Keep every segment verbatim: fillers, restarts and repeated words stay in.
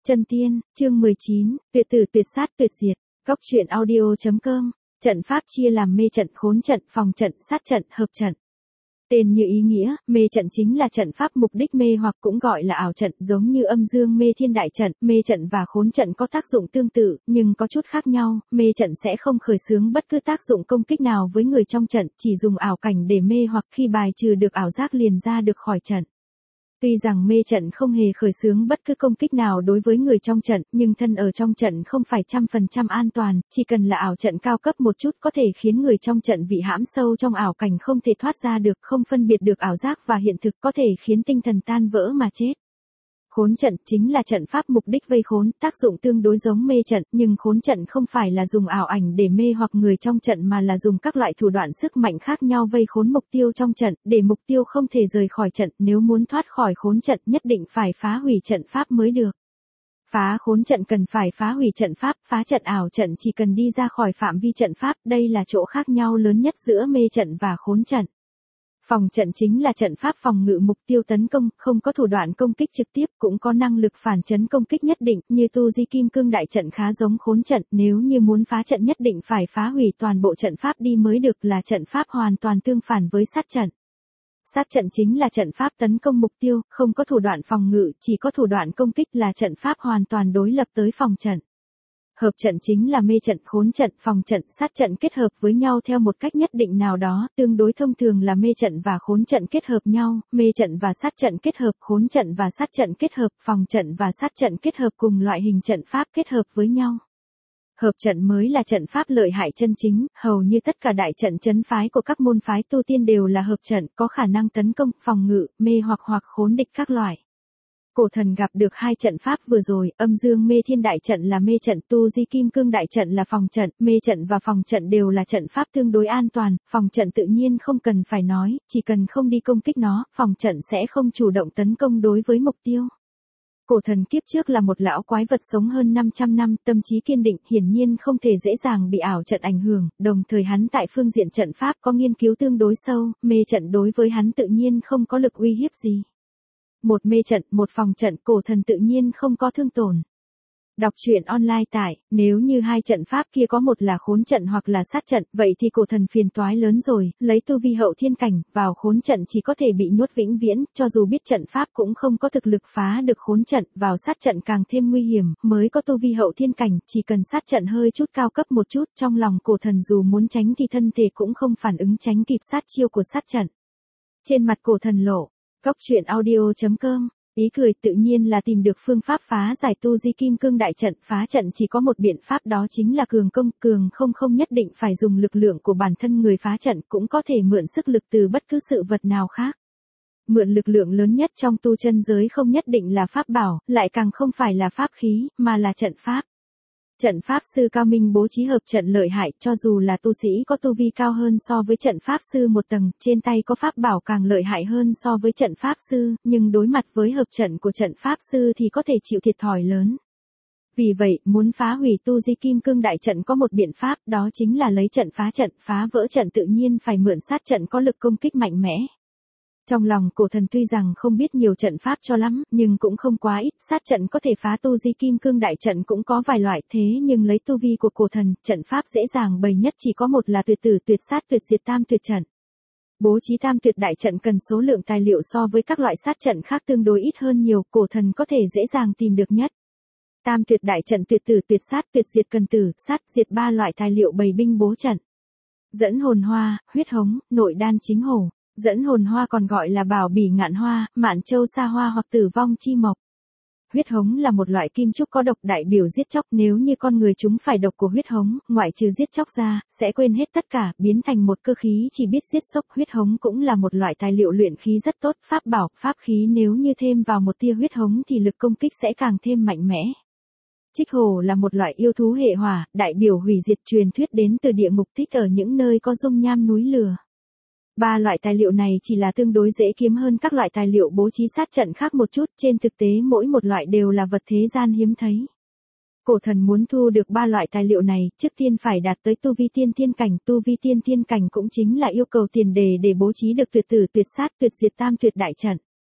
Chân tiên, chương mười chín, tuyệt tử tuyệt sát tuyệt diệt. Góc truyện audio.com. Trận pháp chia làm mê trận, khốn trận, phòng trận, sát trận, hợp trận. Tên như ý nghĩa, mê trận chính là trận pháp mục đích mê hoặc cũng gọi là ảo trận, giống như âm dương mê thiên đại trận, mê trận và khốn trận có tác dụng tương tự, nhưng có chút khác nhau, mê trận sẽ không khởi xướng bất cứ tác dụng công kích nào với người trong trận, chỉ dùng ảo cảnh để mê hoặc khi bài trừ được ảo giác liền ra được khỏi trận. Tuy rằng mê trận không hề khởi xướng bất cứ công kích nào đối với người trong trận, nhưng thân ở trong trận không phải trăm phần trăm an toàn, chỉ cần là ảo trận cao cấp một chút có thể khiến người trong trận bị hãm sâu trong ảo cảnh không thể thoát ra được, không phân biệt được ảo giác và hiện thực, có thể khiến tinh thần tan vỡ mà chết. Khốn trận chính là trận pháp mục đích vây khốn, tác dụng tương đối giống mê trận, nhưng khốn trận không phải là dùng ảo ảnh để mê hoặc người trong trận mà là dùng các loại thủ đoạn sức mạnh khác nhau vây khốn mục tiêu trong trận, để mục tiêu không thể rời khỏi trận, nếu muốn thoát khỏi khốn trận nhất định phải phá hủy trận pháp mới được. Phá khốn trận cần phải phá hủy trận pháp, phá trận ảo trận chỉ cần đi ra khỏi phạm vi trận pháp, đây là chỗ khác nhau lớn nhất giữa mê trận và khốn trận. Phòng trận chính là trận pháp phòng ngự mục tiêu tấn công, không có thủ đoạn công kích trực tiếp, cũng có năng lực phản chấn công kích nhất định, như tu di kim cương đại trận khá giống khốn trận, nếu như muốn phá trận nhất định phải phá hủy toàn bộ trận pháp đi mới được, là trận pháp hoàn toàn tương phản với sát trận. Sát trận chính là trận pháp tấn công mục tiêu, không có thủ đoạn phòng ngự, chỉ có thủ đoạn công kích, là trận pháp hoàn toàn đối lập tới phòng trận. Hợp trận chính là mê trận, khốn trận, phòng trận, sát trận kết hợp với nhau theo một cách nhất định nào đó, tương đối thông thường là mê trận và khốn trận kết hợp nhau, mê trận và sát trận kết hợp, khốn trận và sát trận kết hợp, phòng trận và sát trận kết hợp cùng loại hình trận pháp kết hợp với nhau. Hợp trận mới là trận pháp lợi hại chân chính, hầu như tất cả đại trận trấn phái của các môn phái tu tiên đều là hợp trận, có khả năng tấn công, phòng ngự, mê hoặc hoặc khốn địch các loại. Cổ thần gặp được hai trận pháp vừa rồi, âm dương mê thiên đại trận là mê trận, tu di kim cương đại trận là phòng trận, mê trận và phòng trận đều là trận pháp tương đối an toàn, phòng trận tự nhiên không cần phải nói, chỉ cần không đi công kích nó, phòng trận sẽ không chủ động tấn công đối với mục tiêu. Cổ thần kiếp trước là một lão quái vật sống hơn năm trăm năm, tâm trí kiên định, hiển nhiên không thể dễ dàng bị ảo trận ảnh hưởng, đồng thời hắn tại phương diện trận pháp có nghiên cứu tương đối sâu, mê trận đối với hắn tự nhiên không có lực uy hiếp gì. Một mê trận, một phòng trận, cổ thần tự nhiên không có thương tổn. Đọc truyện online tại, nếu như hai trận pháp kia có một là khốn trận hoặc là sát trận, vậy thì cổ thần phiền toái lớn rồi, lấy tu vi hậu thiên cảnh, vào khốn trận chỉ có thể bị nhốt vĩnh viễn, cho dù biết trận pháp cũng không có thực lực phá được khốn trận, vào sát trận càng thêm nguy hiểm, mới có tu vi hậu thiên cảnh, chỉ cần sát trận hơi chút cao cấp một chút, trong lòng cổ thần dù muốn tránh thì thân thể cũng không phản ứng tránh kịp sát chiêu của sát trận. Trên mặt cổ thần lộ. Góc truyện audio.com, ý cười tự nhiên là tìm được phương pháp phá giải tu di kim cương đại trận, phá trận chỉ có một biện pháp đó chính là cường công, cường không không nhất định phải dùng lực lượng của bản thân người phá trận, cũng có thể mượn sức lực từ bất cứ sự vật nào khác. Mượn lực lượng lớn nhất trong tu chân giới không nhất định là pháp bảo, lại càng không phải là pháp khí, mà là trận pháp. Trận pháp sư cao minh bố trí hợp trận lợi hại, cho dù là tu sĩ có tu vi cao hơn so với trận pháp sư một tầng, trên tay có pháp bảo càng lợi hại hơn so với trận pháp sư, nhưng đối mặt với hợp trận của trận pháp sư thì có thể chịu thiệt thòi lớn. Vì vậy, muốn phá hủy tu di kim cương đại trận có một biện pháp, đó chính là lấy trận phá trận, phá vỡ trận tự nhiên phải mượn sát trận có lực công kích mạnh mẽ. Trong lòng cổ thần tuy rằng không biết nhiều trận pháp cho lắm, nhưng cũng không quá ít, sát trận có thể phá tu di kim cương đại trận cũng có vài loại, thế nhưng lấy tu vi của cổ thần, trận pháp dễ dàng bày nhất chỉ có một là tuyệt tử tuyệt sát tuyệt diệt tam tuyệt trận. Bố trí tam tuyệt đại trận cần số lượng tài liệu so với các loại sát trận khác tương đối ít hơn nhiều, cổ thần có thể dễ dàng tìm được nhất. Tam tuyệt đại trận tuyệt tử tuyệt sát tuyệt diệt cần tử, sát, diệt ba loại tài liệu bày binh bố trận. Dẫn hồn hoa, huyết hống, nội đan chính hổ. Dẫn hồn hoa còn gọi là bảo bỉ ngạn hoa, mạn châu sa hoa hoặc tử vong chi mộc. Huyết hống là một loại kim trúc có độc đại biểu giết chóc, nếu như con người chúng phải độc của huyết hống, ngoại trừ giết chóc ra, sẽ quên hết tất cả, biến thành một cơ khí chỉ biết giết sốc. Huyết hống cũng là một loại tài liệu luyện khí rất tốt, pháp bảo, pháp khí nếu như thêm vào một tia huyết hống thì lực công kích sẽ càng thêm mạnh mẽ. Trích hổ là một loại yêu thú hệ hỏa, đại biểu hủy diệt, truyền thuyết đến từ địa ngục, thích ở những nơi có dung nham núi lửa. Ba loại tài liệu này chỉ là tương đối dễ kiếm hơn các loại tài liệu bố trí sát trận khác một chút, trên thực tế mỗi một loại đều là vật thế gian hiếm thấy. Cổ thần muốn thu được ba loại tài liệu này, trước tiên phải đạt tới tu vi tiên thiên cảnh, tu vi tiên thiên cảnh cũng chính là yêu cầu tiền đề để bố trí được tuyệt tử tuyệt sát tuyệt diệt tam tuyệt đại trận.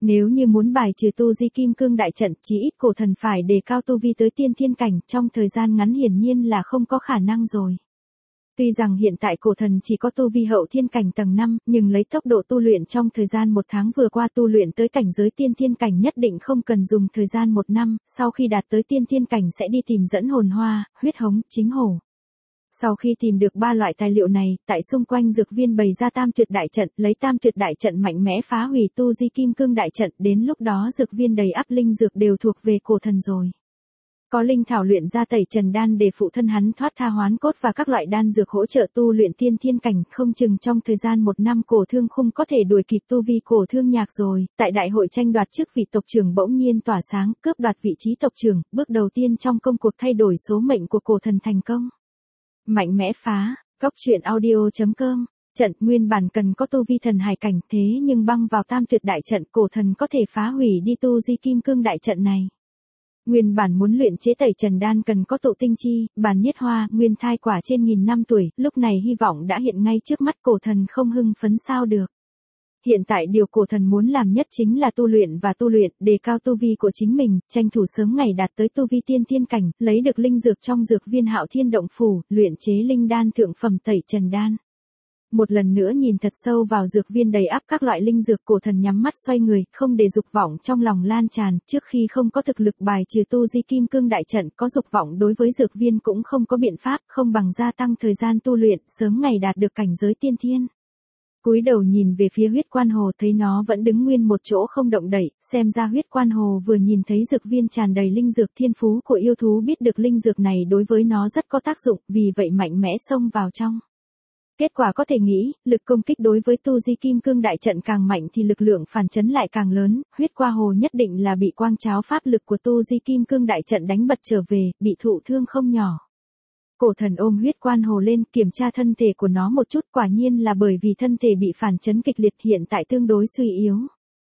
Nếu như muốn bài trừ tu di kim cương đại trận, chí ít cổ thần phải đề cao tu vi tới tiên thiên cảnh, trong thời gian ngắn hiển nhiên là không có khả năng rồi. Tuy rằng hiện tại cổ thần chỉ có tu vi hậu thiên cảnh tầng năm, nhưng lấy tốc độ tu luyện trong thời gian một tháng vừa qua tu luyện tới cảnh giới tiên thiên cảnh nhất định không cần dùng thời gian một năm, sau khi đạt tới tiên thiên cảnh sẽ đi tìm dẫn hồn hoa, huyết hống, chính hổ. Sau khi tìm được ba loại tài liệu này, tại xung quanh dược viên bày ra tam tuyệt đại trận, lấy tam tuyệt đại trận mạnh mẽ phá hủy tu di kim cương đại trận, đến lúc đó dược viên đầy ắp linh dược đều thuộc về cổ thần rồi. Có linh thảo luyện ra tẩy trần đan để phụ thân hắn thoát tha hoán cốt và các loại đan dược hỗ trợ tu luyện tiên thiên cảnh, không chừng trong thời gian một năm cổ thương khung có thể đuổi kịp tu vi cổ thương nhạc rồi. Tại đại hội tranh đoạt chức vị tộc trưởng bỗng nhiên tỏa sáng, cướp đoạt vị trí tộc trưởng, bước đầu tiên trong công cuộc thay đổi số mệnh của cổ thần thành công. Mạnh mẽ phá, góc truyện audio chấm com. Trận nguyên bản cần có tu vi thần hải cảnh, thế nhưng băng vào tam tuyệt đại trận cổ thần có thể phá hủy đi tu di kim cương đại trận này. Nguyên bản muốn luyện chế tẩy trần đan cần có tụ tinh chi, bàn niết hoa, nguyên thai quả trên nghìn năm tuổi, lúc này hy vọng đã hiện ngay trước mắt cổ thần không hưng phấn sao được. Hiện tại điều cổ thần muốn làm nhất chính là tu luyện và tu luyện, đề cao tu vi của chính mình, tranh thủ sớm ngày đạt tới tu vi tiên thiên cảnh, lấy được linh dược trong dược viên Hạo Thiên Động Phủ, luyện chế linh đan thượng phẩm tẩy trần đan. Một lần nữa nhìn thật sâu vào dược viên đầy ắp các loại linh dược, cổ thần nhắm mắt xoay người, không để dục vọng trong lòng lan tràn, trước khi không có thực lực bài trừ tu di kim cương đại trận, có dục vọng đối với dược viên cũng không có biện pháp, không bằng gia tăng thời gian tu luyện, sớm ngày đạt được cảnh giới tiên thiên. Cúi đầu nhìn về phía huyết quan hồ, thấy nó vẫn đứng nguyên một chỗ không động đậy, xem ra huyết quan hồ vừa nhìn thấy dược viên tràn đầy linh dược, thiên phú của yêu thú biết được linh dược này đối với nó rất có tác dụng, vì vậy mạnh mẽ xông vào trong. Kết quả có thể nghĩ, lực công kích đối với tu di kim cương đại trận càng mạnh thì lực lượng phản chấn lại càng lớn, huyết qua hồ nhất định là bị quang cháo pháp lực của tu di kim cương đại trận đánh bật trở về, bị thụ thương không nhỏ. Cổ thần ôm huyết quan hồ lên, kiểm tra thân thể của nó một chút, quả nhiên là bởi vì thân thể bị phản chấn kịch liệt, hiện tại tương đối suy yếu.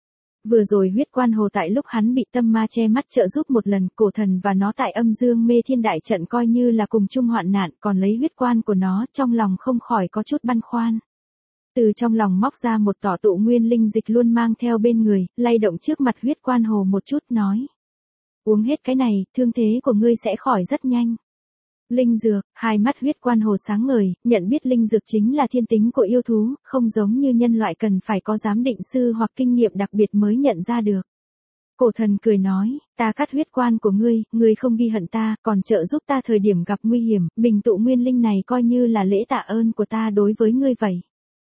Vừa rồi huyết quan hồ tại lúc hắn bị tâm ma che mắt trợ giúp một lần, cổ thần và nó tại âm dương mê thiên đại trận coi như là cùng chung hoạn nạn, còn lấy huyết quan của nó, trong lòng không khỏi có chút băn khoăn. Từ trong lòng móc ra một tỏ tụ nguyên linh dịch luôn mang theo bên người, lay động trước mặt huyết quan hồ một chút nói. Uống hết cái này, thương thế của ngươi sẽ khỏi rất nhanh. Linh dược, hai mắt huyết quan hồ sáng ngời, nhận biết linh dược chính là thiên tính của yêu thú, không giống như nhân loại cần phải có giám định sư hoặc kinh nghiệm đặc biệt mới nhận ra được. Cổ thần cười nói, ta cắt huyết quan của ngươi, ngươi không ghi hận ta, còn trợ giúp ta thời điểm gặp nguy hiểm, bình tụ nguyên linh này coi như là lễ tạ ơn của ta đối với ngươi vậy.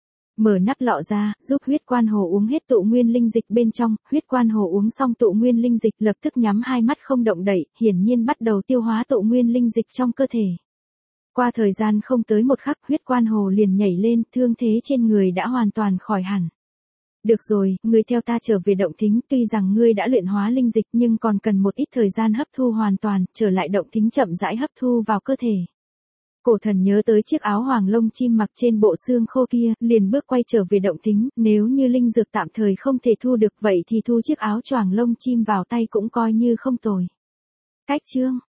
Mở nắp lọ ra, giúp huyết quan hồ uống hết tụ nguyên linh dịch bên trong, huyết quan hồ uống xong tụ nguyên linh dịch lập tức nhắm hai mắt không động đậy, hiển nhiên bắt đầu tiêu hóa tụ nguyên linh dịch trong cơ thể. Qua thời gian không tới một khắc, huyết quan hồ liền nhảy lên, thương thế trên người đã hoàn toàn khỏi hẳn. Được rồi, ngươi theo ta trở về động thính, tuy rằng ngươi đã luyện hóa linh dịch nhưng còn cần một ít thời gian hấp thu hoàn toàn, trở lại động thính chậm rãi hấp thu vào cơ thể. Cổ thần nhớ tới chiếc áo hoàng lông chim mặc trên bộ xương khô kia, liền bước quay trở về động thính, nếu như linh dược tạm thời không thể thu được vậy thì thu chiếc áo choàng lông chim vào tay cũng coi như không tồi. Cách chương